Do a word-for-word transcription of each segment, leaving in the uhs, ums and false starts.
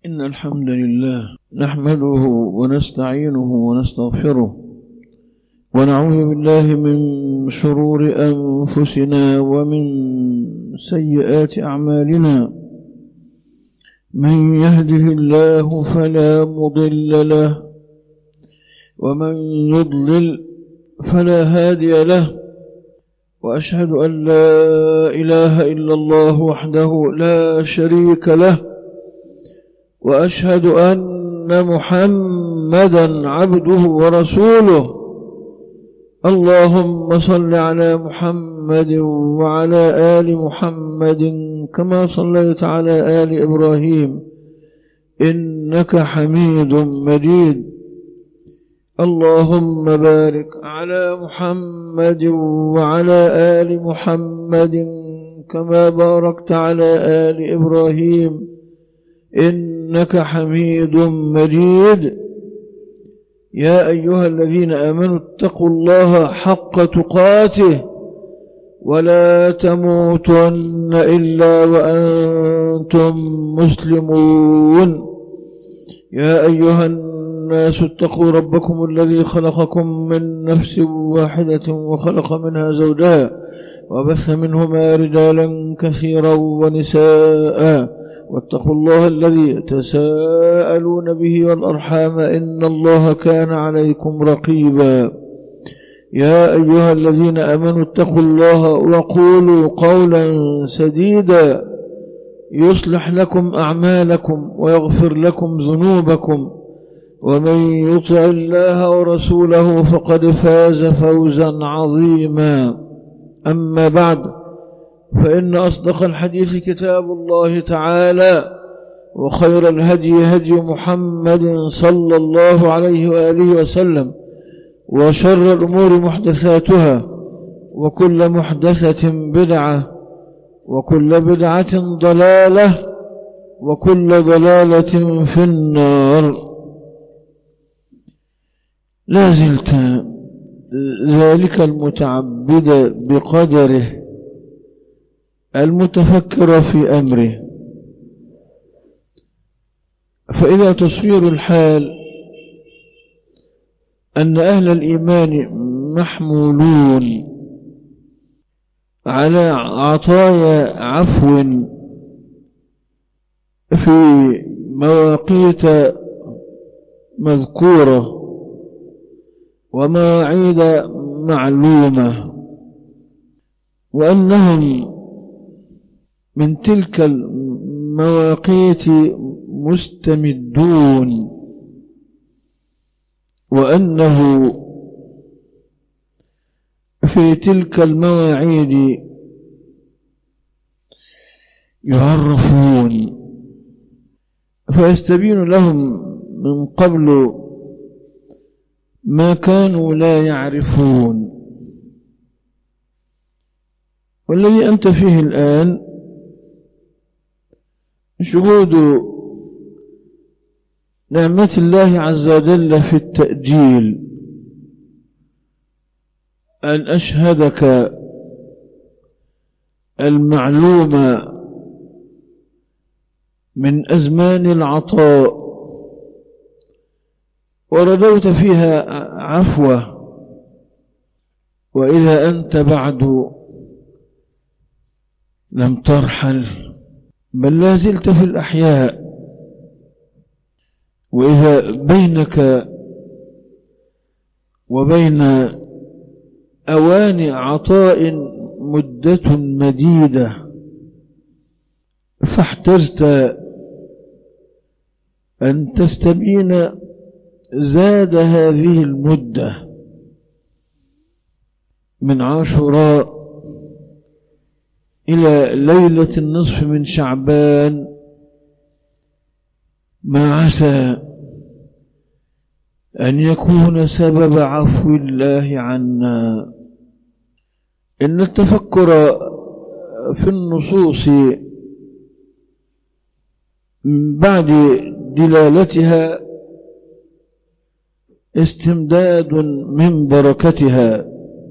إن الحمد لله نحمده ونستعينه ونستغفره ونعوذ بالله من شرور أنفسنا ومن سيئات أعمالنا. من يهده الله فلا مضل له ومن يضلل فلا هادي له، وأشهد أن لا إله إلا الله وحده لا شريك له، وأشهد أن محمدا عبده ورسوله. اللهم صل على محمد وعلى آل محمد كما صليت على آل إبراهيم إنك حميد مجيد. اللهم بارك على محمد وعلى آل محمد كما باركت على آل إبراهيم إنك حميد مجيد. يا أيها الذين آمنوا اتقوا الله حق تقاته ولا تموتن إلا وأنتم مسلمون. يا أيها الناس اتقوا ربكم الذي خلقكم من نفس واحدة وخلق منها زوجها وبث منهما رجالا كثيرا ونساء، واتقوا الله الذي تساءلون به والأرحام إن الله كان عليكم رقيبا. يا أيها الذين آمنوا اتقوا الله وقولوا قولا سديدا يصلح لكم أعمالكم ويغفر لكم ذنوبكم، ومن يطع الله ورسوله فقد فاز فوزا عظيما. أما بعد، فإن أصدق الحديث كتاب الله تعالى، وخير الهدي هدي محمد صلى الله عليه وآله وسلم، وشر الأمور محدثاتها، وكل محدثة بدعة، وكل بدعة ضلالة، وكل ضلالة في النار. لا زلت ذلك المتعبد بقدره المتفكر في أمره. فإذا تصوير الحال أن أهل الإيمان محمولون على عطايا عفو في مواقيت مذكورة ومواعيد معلومة، وأنهم من تلك المواقيت مستمدون، وأنه في تلك المواعيد يعرفون، فيستبين لهم من قبل ما كانوا لا يعرفون. والذي أنت فيه الآن شهود نعمة الله عز وجل في التأجيل، أن أشهدك المعلومة من أزمان العطاء ورجوت فيها عفوة، وإذا أنت بعد لم ترحل بل لا زلت في الأحياء، وإذا بينك وبين أوان عطاء مدة مديدة، فاحترت أن تستبين زاد هذه المدة من عاشوراء إلى ليلة النصف من شعبان، ما عسى أن يكون سبب عفو الله عنا. إن التفكر في النصوص بعد دلالتها استمداد من بركتها،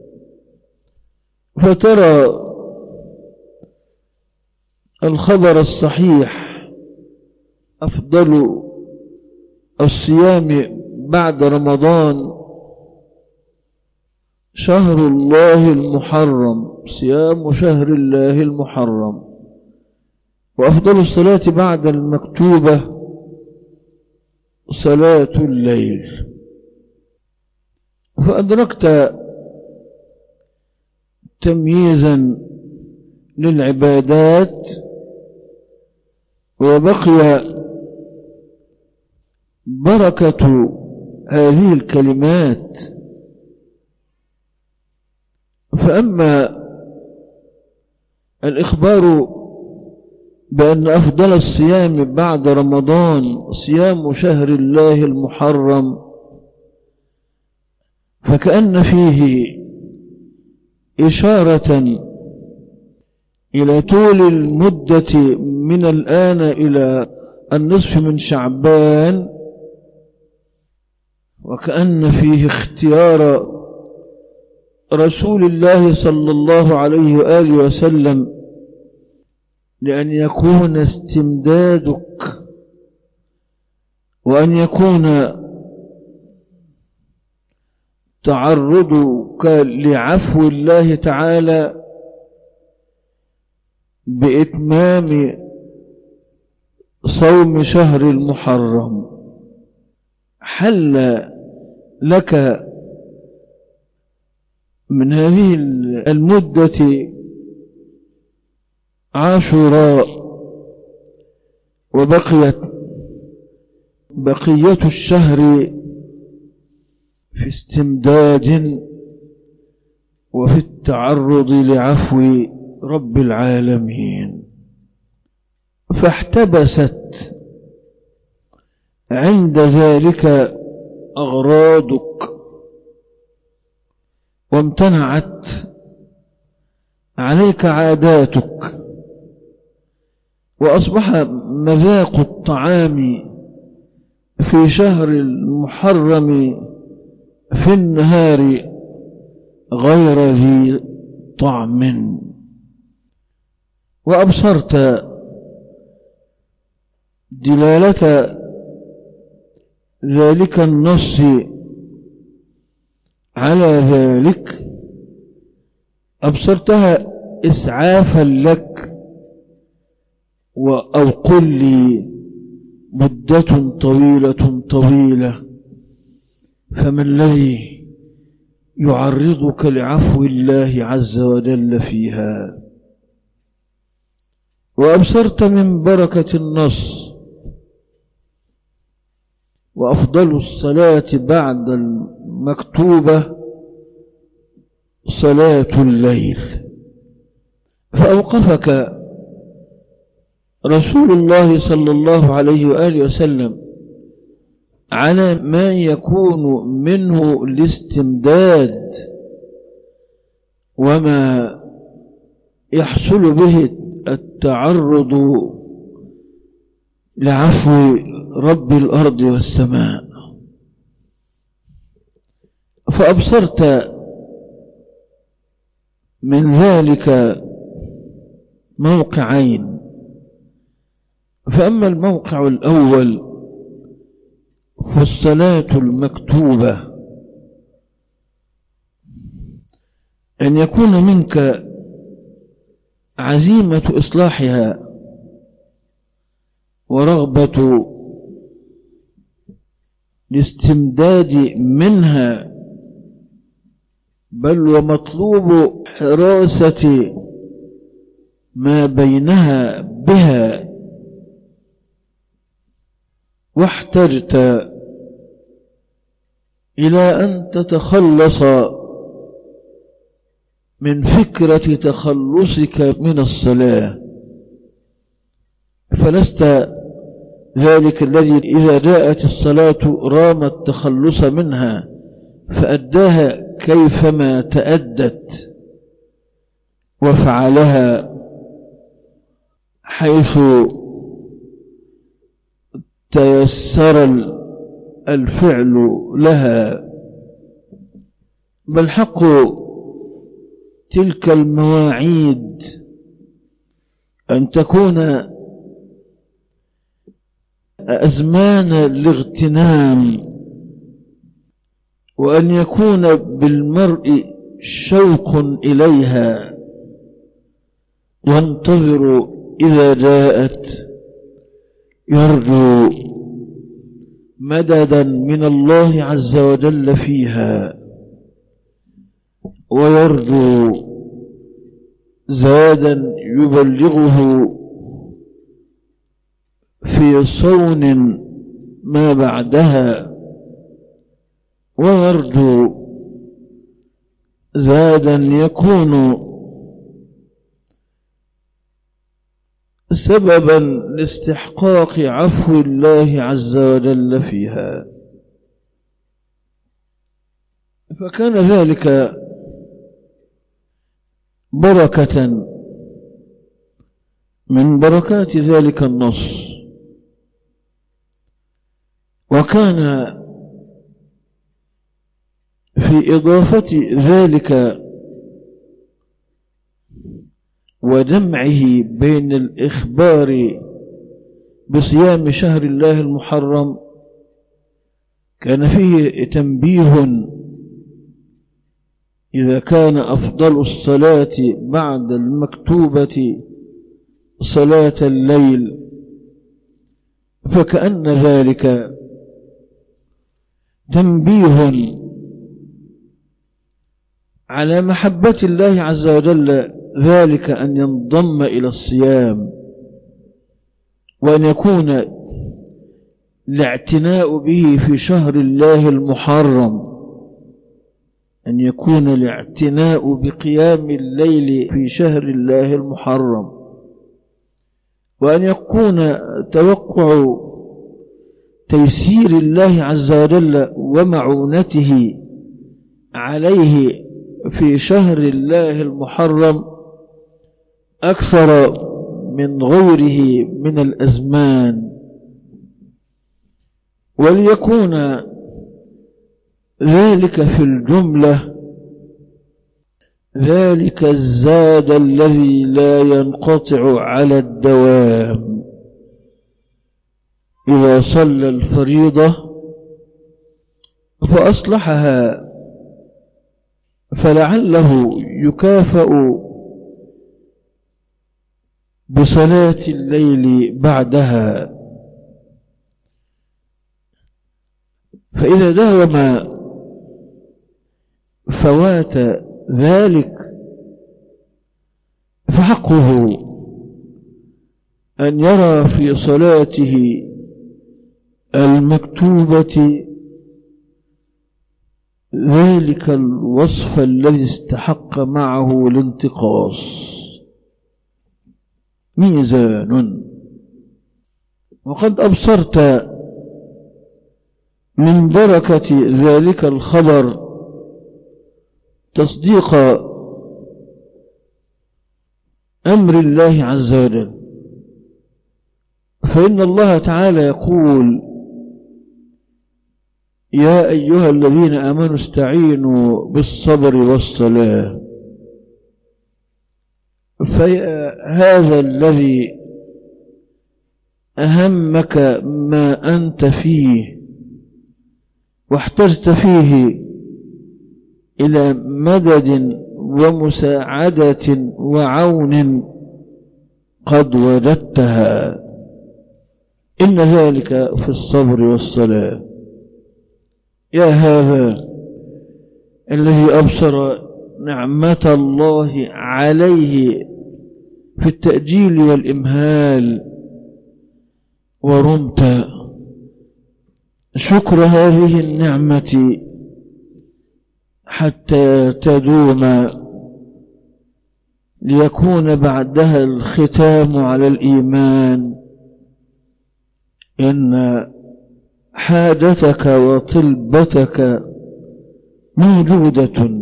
فترى الخبر الصحيح أفضل الصيام بعد رمضان شهر الله المحرم، صيام شهر الله المحرم. وأفضل الصلاة بعد المكتوبة صلاة الليل. فأدركت تمييزا للعبادات، وبقي بركة هذه الكلمات. فأما الإخبار بأن أفضل الصيام بعد رمضان صيام شهر الله المحرم، فكأن فيه إشارة إلى طول المدة من الآن إلى النصف من شعبان، وكأن فيه اختيار رسول الله صلى الله عليه وآله وسلم لأن يكون استمدادك وأن يكون تعرضك لعفو الله تعالى بإتمام صوم شهر المحرم. حل لك من هذه المدة عاشوراء، وبقيت بقية الشهر في استمداد وفي التعرض لعفو رب العالمين. فاحتبست عند ذلك أغراضك، وامتنعت عليك عاداتك، وأصبح مذاق الطعام في شهر المحرم في النهار غير ذي طعم. وأبصرت دلالة ذلك النص على ذلك، أبصرتها إسعافا لك، أو قل لي مدة طويلة طويلة، فما الذي يعرضك لعفو الله عز وجل فيها؟ وأبصرت من بركة النص وأفضل الصلاة بعد المكتوبة صلاة الليل. فأوقفك رسول الله صلى الله عليه وآله وسلم على ما يكون منه الاستمداد وما يحصل به التعرض لعفو رب الأرض والسماء. فأبصرت من ذلك موقعين. فأما الموقع الأول فالصلاة المكتوبة، أن يكون منك عزيمة إصلاحها ورغبة الاستمداد منها، بل ومطلوب حراسة ما بينها بها. واحتجت إلى أن تتخلص من فكرة تخلصك من الصلاة، فلست ذلك الذي إذا جاءت الصلاة رام التخلص منها فأداها كيفما تأدت وفعلها حيث تيسر الفعل لها، بل حق تلك المواعيد أن تكون أزمان الاغتنام، وأن يكون بالمرء شوق إليها ينتظر إذا جاءت، يرجو مددا من الله عز وجل فيها، ويرجو زادا يبلغه في صون ما بعدها، ويرجو زادا يكون سببا لاستحقاق عفو الله عز وجل فيها. فكان ذلك بركة من بركات ذلك النص. وكان في إضافة ذلك وجمعه بين الإخبار بصيام شهر الله المحرم كان فيه تنبيه. إذا كان أفضل الصلاة بعد المكتوبة صلاة الليل، فكأن ذلك تنبيه على محبة الله عز وجل، ذلك أن ينضم إلى الصيام، وأن يكون الاعتناء به في شهر الله المحرم، أن يكون الاعتناء بقيام الليل في شهر الله المحرم، وأن يكون توقع تيسير الله عز وجل ومعونته عليه في شهر الله المحرم أكثر من غيره من الأزمان. وليكون ذلك في الجملة ذلك الزاد الذي لا ينقطع على الدوام. إذا صلى الفريضة فأصلحها فلعله يكافأ بصلاة الليل بعدها. فإذا داوم فوات ذلك فحقه أن يرى في صلاته المكتوبة ذلك الوصف الذي استحق معه الانتقاص. ميزان. وقد أبصرت من بركة ذلك الخبر تصديق أمر الله عز وجل، فإن الله تعالى يقول: يا أيها الذين آمنوا استعينوا بالصبر والصلاة. فهذا الذي أهمك ما أنت فيه واحتجت فيه إلى مدد ومساعدة وعون قد وجدتها. إن ذلك في الصبر والصلاة. يا هذا الذي أبصر نعمة الله عليه في التأجيل والإمهال، ورمت شكر هذه النعمة حتى تدوم، ليكون بعدها الختام على الإيمان. إن حاجتك وطلبتك موجودة.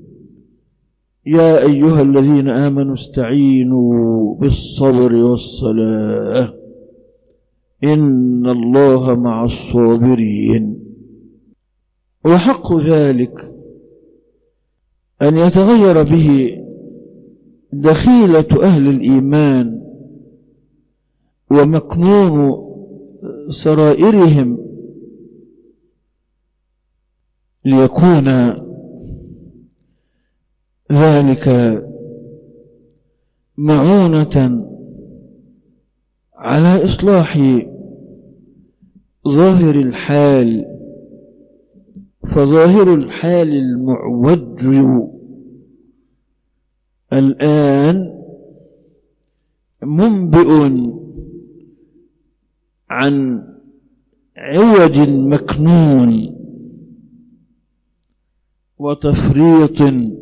يا أيها الذين آمنوا استعينوا بالصبر والصلاة إن الله مع الصابرين. وحق ذلك أن يتغير به دخيلة أهل الإيمان ومكنون سرائرهم ليكون ذلك معونة على إصلاح ظاهر الحال، فظاهر الحال المعوج الآن منبئ عن عوج مكنون وتفريط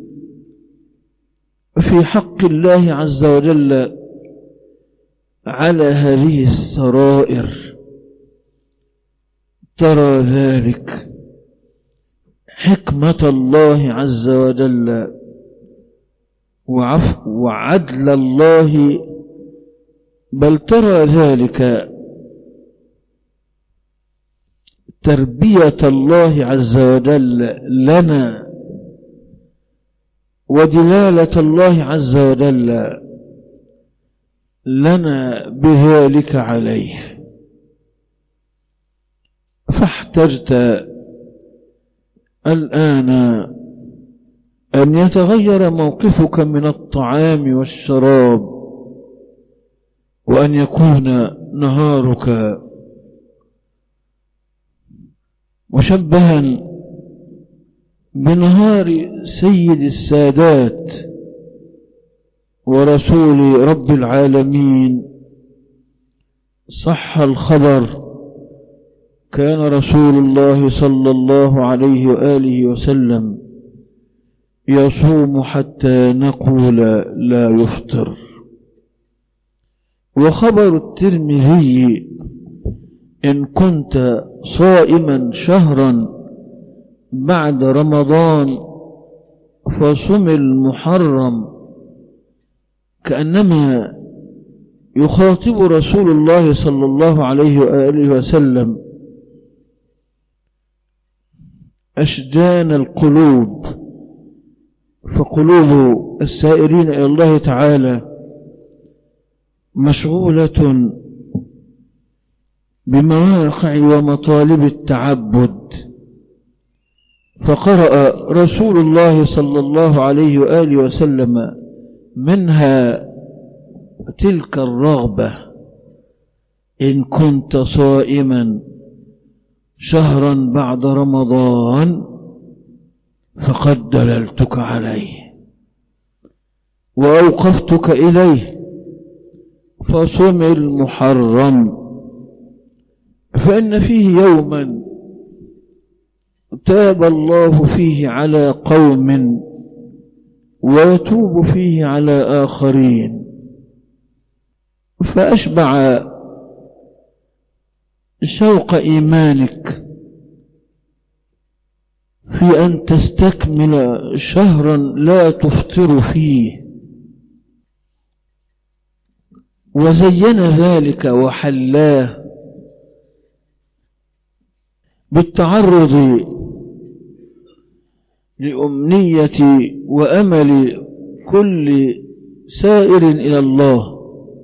في حق الله عز وجل على هذه السرائر. ترى ذلك حكمة الله عز وجل وعفو وعدل الله، بل ترى ذلك تربية الله عز وجل لنا ودلالة الله عز وجل لنا بذلك عليه. فاحتجت الآن أن يتغير موقفك من الطعام والشراب، وأن يكون نهارك مشبها بنهار سيد السادات ورسول رب العالمين. صح الخبر كان رسول الله صلى الله عليه وآله وسلم يصوم حتى نقول لا يفطر. وخبر الترمذي إن كنت صائما شهرا بعد رمضان فصم المحرم، كأنما يخاطب رسول الله صلى الله عليه وآله وسلم أشجان القلوب، فقلوب السائرين إلى الله تعالى مشغولة بمواقع ومطالب التعبد. فقرأ رسول الله صلى الله عليه وآله وسلم منها تلك الرغبة: إن كنت صائما شهرا بعد رمضان فقد دللتك عليه وأوقفتك إليه، فصم المحرم، فإن فيه يوما تاب الله فيه على قوم ويتوب فيه على آخرين. فأشبع شوق إيمانك في أن تستكمل شهرا لا تفطر فيه، وزين ذلك وحلاه بالتعرض لأمنية وأمل كل سائر إلى الله،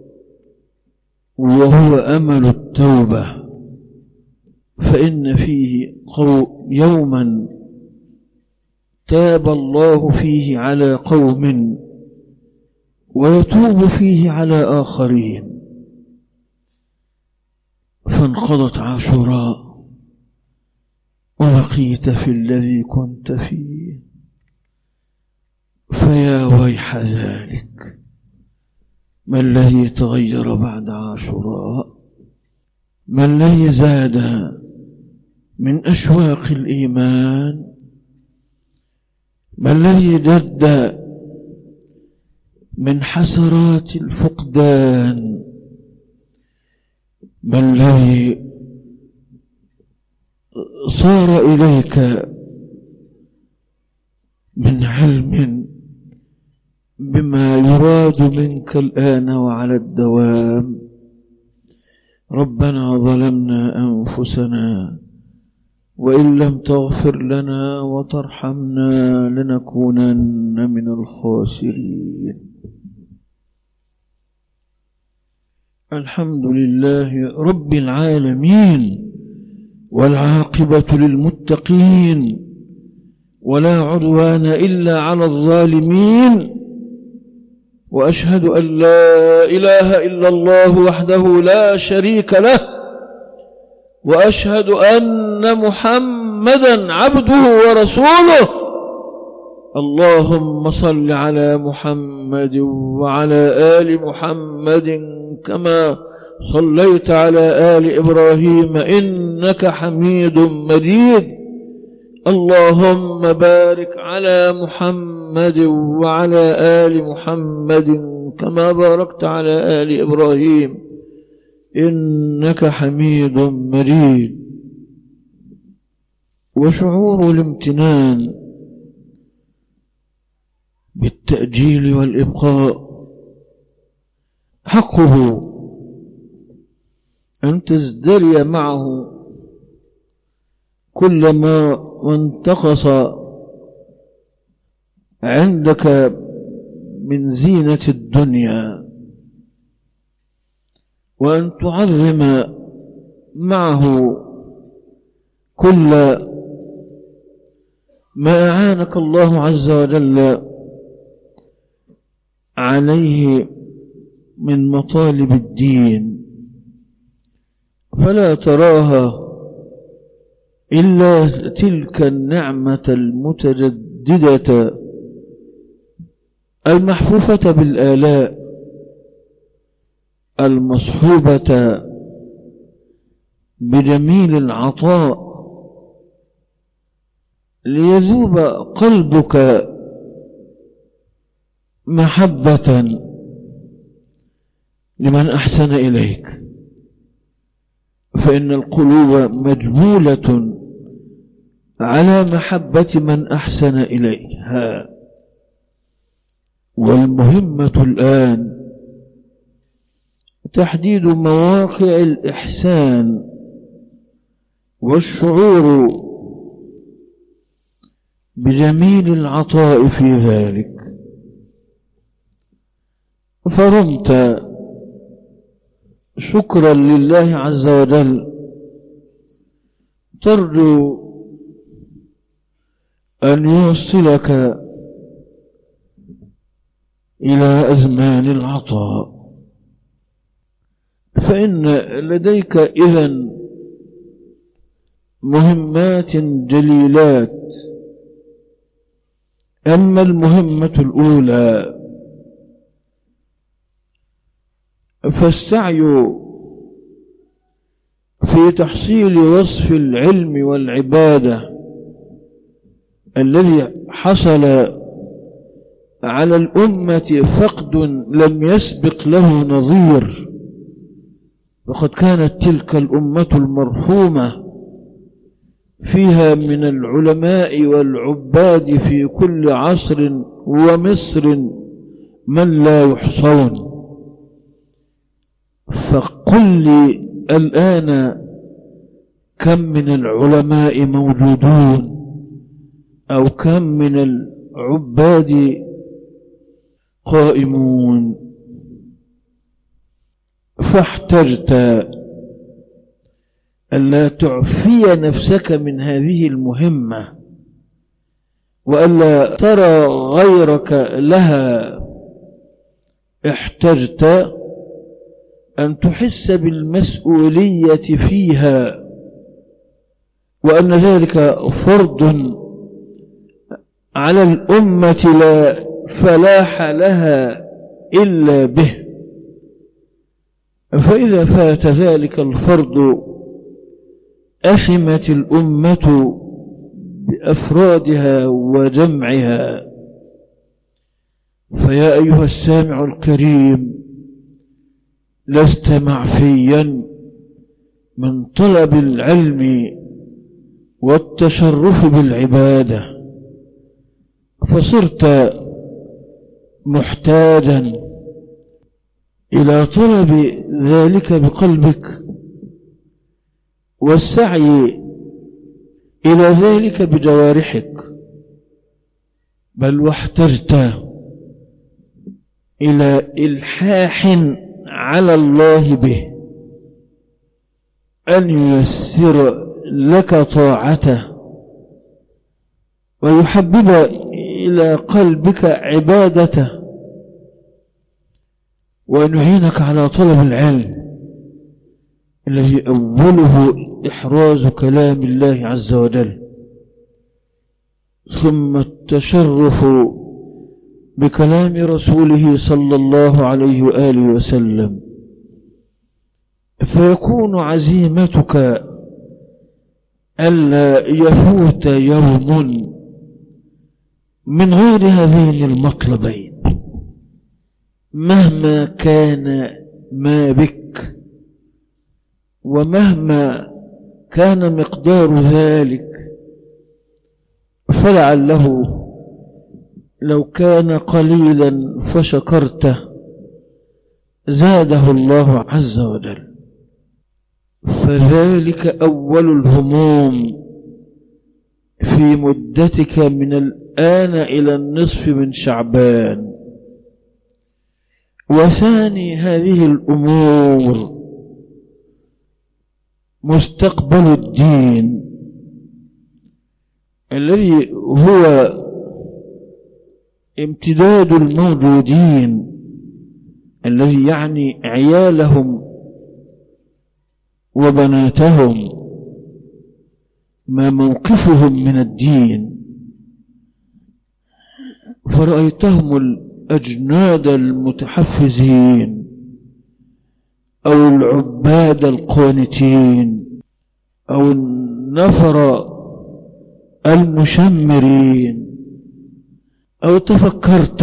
وهو أمل التوبة. فإن فيه يوما تاب الله فيه على قوم ويتوب فيه على آخرين. فانقضت عاشوراء وبقيت في الذي كنت فيه، فيا ويح ذلك. ما الذي تغير بعد عاشوراء؟ ما الذي زاد من أشواق الإيمان؟ ما الذي جد من حسرات الفقدان؟ ما الذي صار إليك من علم بما يراد منك الآن وعلى الدوام؟ ربنا ظلمنا أنفسنا وإن لم تغفر لنا وترحمنا لنكونن من الخاسرين. الحمد لله رب العالمين، والعاقبة للمتقين، ولا عدوان إلا على الظالمين، وأشهد أن لا إله إلا الله وحده لا شريك له، وأشهد أن محمدا عبده ورسوله. اللهم صل على محمد وعلى آل محمد كما صليت على آل إبراهيم إنك حميد مجيد. اللهم بارك على محمد وعلى آل محمد كما باركت على آل إبراهيم إنك حميد مجيد. وشعور الامتنان بالتأجيل والإبقاء حقه أن تزدري معه كلما وانتقص عندك من زينة الدنيا، وأن تعظم معه كل ما أعانك الله عز وجل عليه من مطالب الدين، فلا تراها إلا تلك النعمة المتجددة المحفوفة بالآلاء المصحوبة بجميل العطاء، ليذوب قلبك محبة لمن أحسن إليك، فإن القلوب مجبولة على محبة من أحسن إليها. والمهمة الآن تحديد مواقع الإحسان والشعور بجميل العطاء في ذلك. فرمت شكرا لله عز وجل، ترجو أن يوصلك إلى أزمان العطاء، فإن لديك إذن مهمات جليلات. أما المهمة الأولى فالسعي في تحصيل وصف العلم والعبادة الذي حصل على الأمة فقد لم يسبق له نظير، وقد كانت تلك الأمة المرحومة فيها من العلماء والعباد في كل عصر ومصر من لا يحصون. فقل لي الآن كم من العلماء موجودون، أو كم من العباد قائمون؟ فاحتجت ألا تعفي نفسك من هذه المهمة، وألا ترى غيرك لها. احتجت أن تحس بالمسؤولية فيها، وأن ذلك فرض على الأمة لا فلاح لها إلا به. فإذا فات ذلك الفرض أثمت الأمة بأفرادها وجمعها. فيا أيها السامع الكريم، لست معفيا من طلب العلم والتشرف بالعبادة، فصرت محتاجا إلى طلب ذلك بقلبك، والسعي إلى ذلك بجوارحك، بل واحتجت إلى إلحاح على الله به أن ييسر لك طاعته ويحبب إلى قلبك عبادته وأن يعينك على طلب العلم الذي أوله إحراز كلام الله عز وجل، ثم التشرف بكلام رسوله صلى الله عليه وآله وسلم، فيكون عزيمتك ألا يفوت يوم من غير هذين المطلبين مهما كان ما بك ومهما كان مقدار ذلك. فلعله لو كان قليلا فشكرته زاده الله عز وجل. فذلك أول الهموم في مدتك من الآن إلى النصف من شعبان. وثاني هذه الأمور مستقبل الدين الذي هو امتداد الموجودين، الذي يعني عيالهم وبناتهم، ما موقفهم من الدين. فرأيتهم الأجناد المتحفزين أو العباد القانتين أو النفر المشمرين، أو تفكرت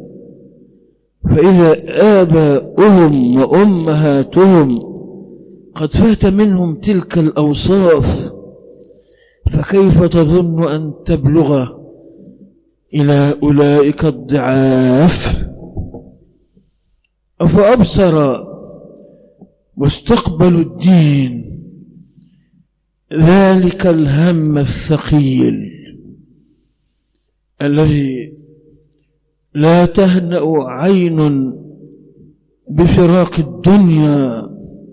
فإذا آباؤهم وأمهاتهم قد فات منهم تلك الأوصاف، فكيف تظن أن تبلغ إلى أولئك الضعاف؟ فأبصر مستقبل الدين ذلك الهم الثقيل الذي لا تهنأ عين بفراق الدنيا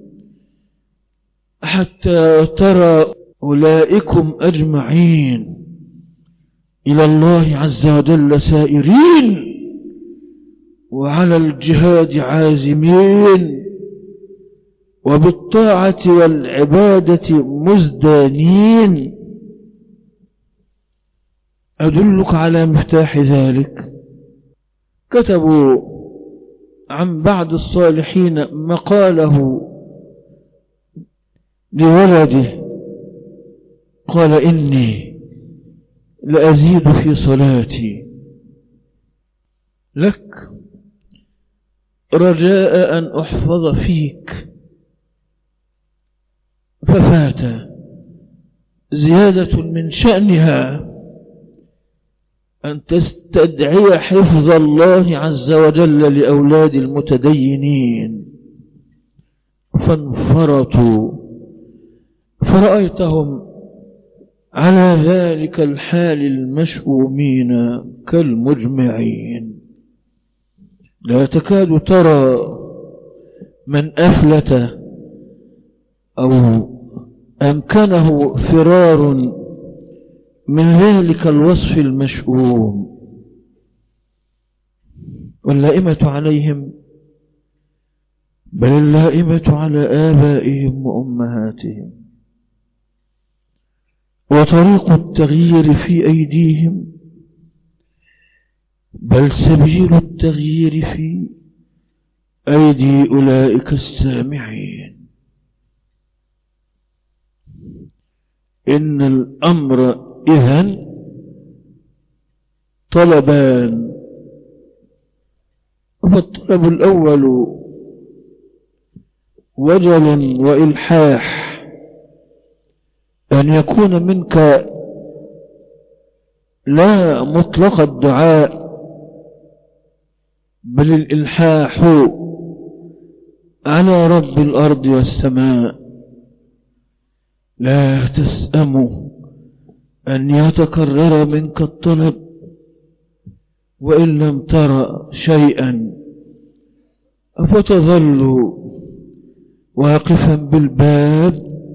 حتى ترى أولئكم أجمعين إلى الله عز وجل سائرين وعلى الجهاد عازمين وبالطاعة والعبادة مزدانين. أدلك على مفتاح ذلك. كتبوا عن بعض الصالحين مقاله لولده، قال: إني لأزيد في صلاتي لك رجاء أن أحفظ فيك، ففات زيادة من شأنها أن تستدعي حفظ الله عز وجل لأولاد المتدينين، فانفرطوا. فرأيتهم على ذلك الحال المشؤومين كالمجمعين، لا تكاد ترى من أفلت أو أمكنه فرار من ذلك الوصف المشؤوم. واللائمة عليهم بل اللائمة على آبائهم وأمهاتهم، وطريق التغيير في أيديهم، بل سبيل التغيير في أيدي أولئك السامعين. إن الأمر إذن طلبان. فالطلب الأول وجل وإلحاح، أن يكون منك لا مطلق الدعاء بل الإلحاح على رب الأرض والسماء. لا تسأم أن يتكرر منك الطلب وإن لم ترى شيئا فتظل واقفا بالباب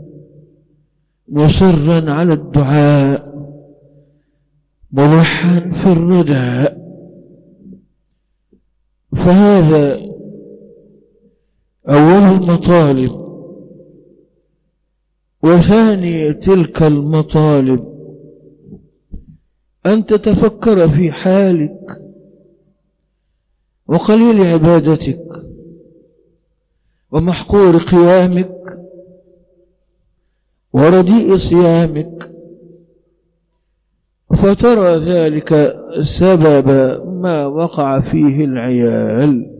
مصرا على الدعاء ملحا في الرداء. فهذا أول المطالب. وثاني تلك المطالب أن تتفكر في حالك وقليل عبادتك ومحقور قيامك ورديء صيامك، فترى ذلك سبب ما وقع فيه العيال،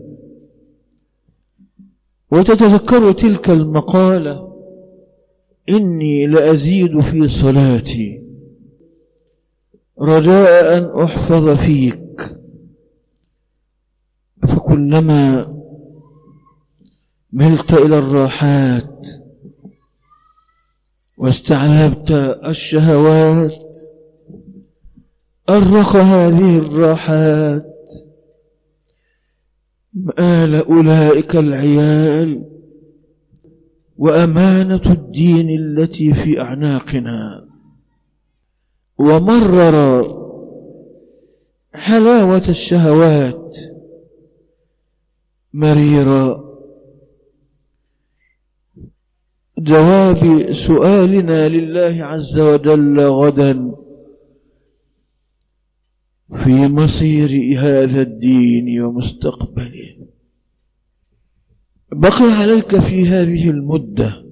وتتذكر تلك المقالة: إني لأزيد في صلاتي رجاء أن أحفظ فيك. فكلما ملت إلى الراحات واستعلبت الشهوات أرق هذه الراحات مآل أولئك العيال وأمانة الدين التي في أعناقنا، ومرر حلاوة الشهوات مريرا. جواب سؤالنا لله عز وجل غدا في مصير هذا الدين ومستقبله. بقي عليك في هذه المدة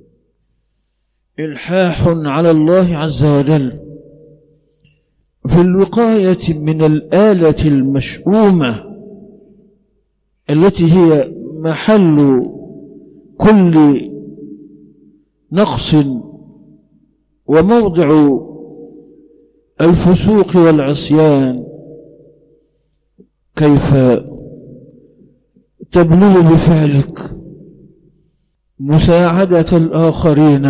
إلحاح على الله عز وجل في الوقاية من الآلة المشؤومة التي هي محل كل نقص وموضع الفسوق والعصيان. كيف تبلغ بفعلك مساعدة الآخرين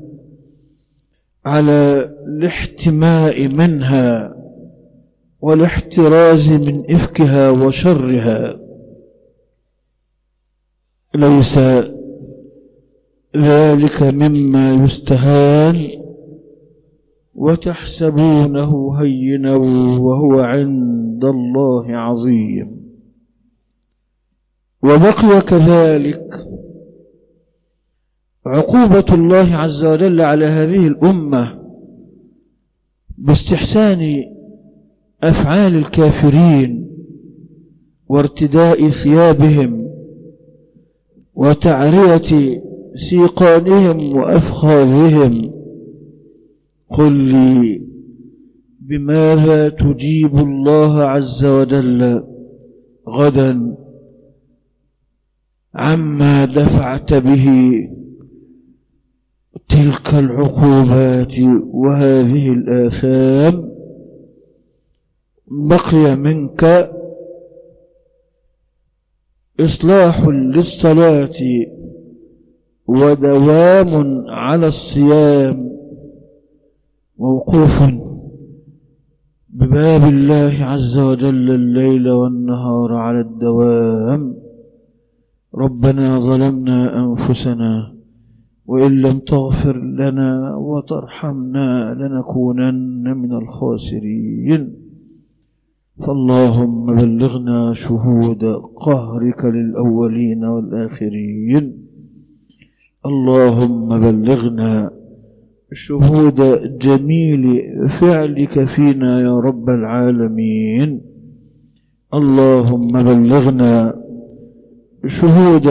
على الاحتماء منها والاحتراز من إفكها وشرها. ليس ذلك مما يستهان وتحسبونه هينا وهو عند الله عظيم. وبقي كذلك عقوبة الله عز وجل على هذه الأمة باستحسان أفعال الكافرين وارتداء ثيابهم وتعرية سيقانهم وأفخاذهم. قل لي بماذا تجيب الله عز وجل غدا عما دفعت به تلك العقوبات وهذه الآثام؟ بقي منك إصلاح للصلاة ودوام على الصيام ووقوف بباب الله عز وجل الليل والنهار على الدوام. ربنا ظلمنا أنفسنا وإن لم تغفر لنا وترحمنا لنكونن من الخاسرين. فاللهم بلغنا شهود قهرك للأولين والآخرين. اللهم بلغنا شهود جميل فعلك فينا يا رب العالمين. اللهم بلغنا شهود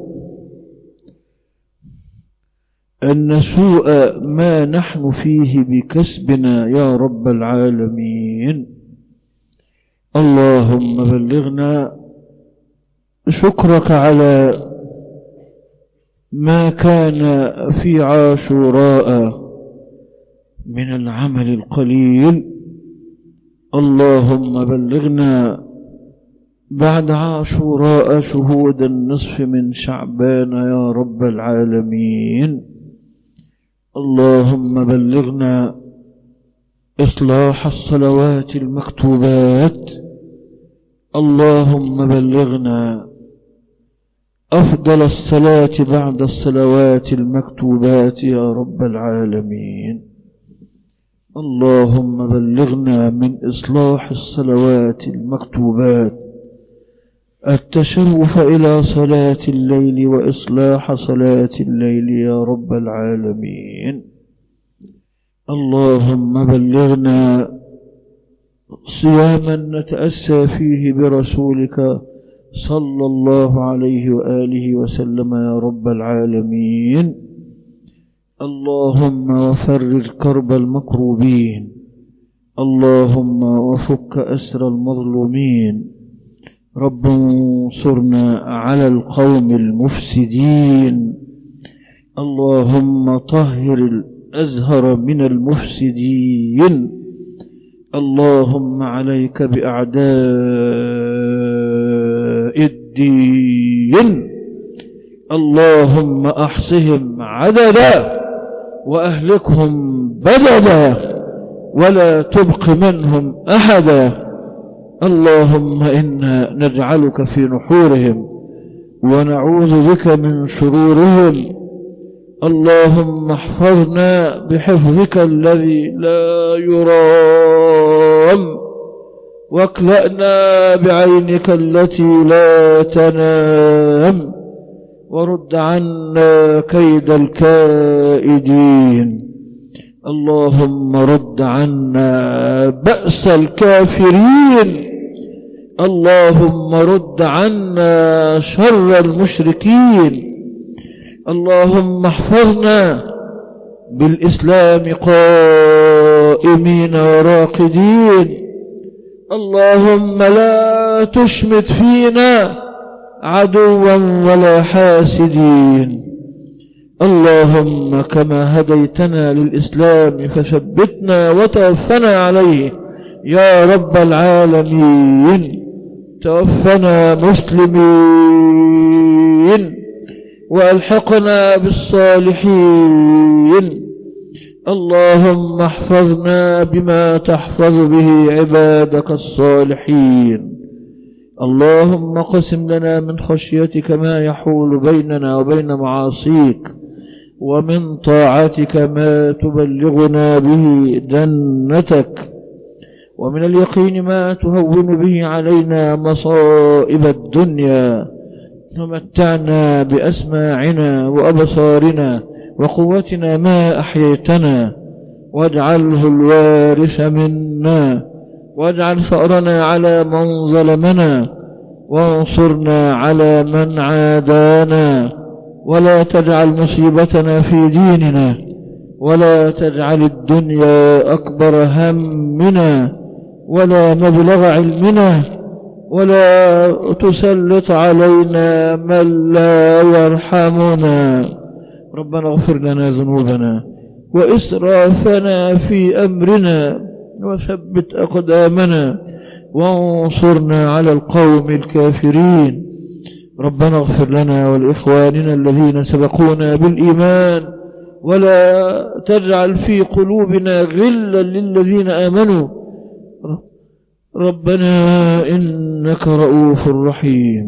أن سوء ما نحن فيه بكسبنا يا رب العالمين. اللهم بلغنا شكرك على ما كان في عاشوراء من العمل القليل. اللهم بلغنا بعد عاشوراء شهود النصف من شعبان يا رب العالمين. اللهم بلغنا إصلاح الصلوات المكتوبات. اللهم بلغنا أفضل الصلاة بعد الصلوات المكتوبات يا رب العالمين. اللهم بلغنا من إصلاح الصلوات المكتوبات التشرف إلى صلاة الليل وإصلاح صلاة الليل يا رب العالمين. اللهم بلغنا صياما نتأسى فيه برسولك صلى الله عليه وآله وسلم يا رب العالمين. اللهم وفرج كرب المكروبين، اللهم وفك أسر المظلومين. رب انصرنا على القوم المفسدين. اللهم طهر الأزهر من المفسدين. اللهم عليك بأعداء الدين. اللهم أحصهم عددا وأهلكهم بددا ولا تبق منهم أحدا. اللهم إنا نجعلك في نحورهم ونعوذ بك من شرورهم. اللهم احفظنا بحفظك الذي لا يرام، واكلأنا بعينك التي لا تنام، ورد عنا كيد الكائدين. اللهم رد عنا بأس الكافرين. اللهم رد عنا شر المشركين. اللهم احفظنا بالإسلام قائمين وراقدين. اللهم لا تشمت فينا عدوا ولا حاسدين. اللهم كما هديتنا للإسلام فثبتنا وتوفنا عليه يا رب العالمين. توفنا مسلمين وألحقنا بالصالحين. اللهم احفظنا بما تحفظ به عبادك الصالحين. اللهم قسم لنا من خشيتك ما يحول بيننا وبين معاصيك، ومن طاعتك ما تبلغنا به جنتك، ومن اليقين ما تهون به علينا مصائب الدنيا. ومتعنا بأسماعنا وأبصارنا وقوتنا ما أحييتنا، واجعله الوارث منا، واجعل ثأرنا على من ظلمنا، وانصرنا على من عادانا، ولا تجعل مصيبتنا في ديننا، ولا تجعل الدنيا أكبر همنا ولا مبلغ علمنا، ولا تسلط علينا من لا يرحمنا. ربنا اغفر لنا ذنوبنا وإسرافنا في أمرنا، وثبت أقدامنا، وانصرنا على القوم الكافرين. ربنا اغفر لنا ولإخواننا الذين سبقونا بالإيمان، ولا تجعل في قلوبنا غلا للذين آمنوا. ربنا إنك رؤوف رحيم.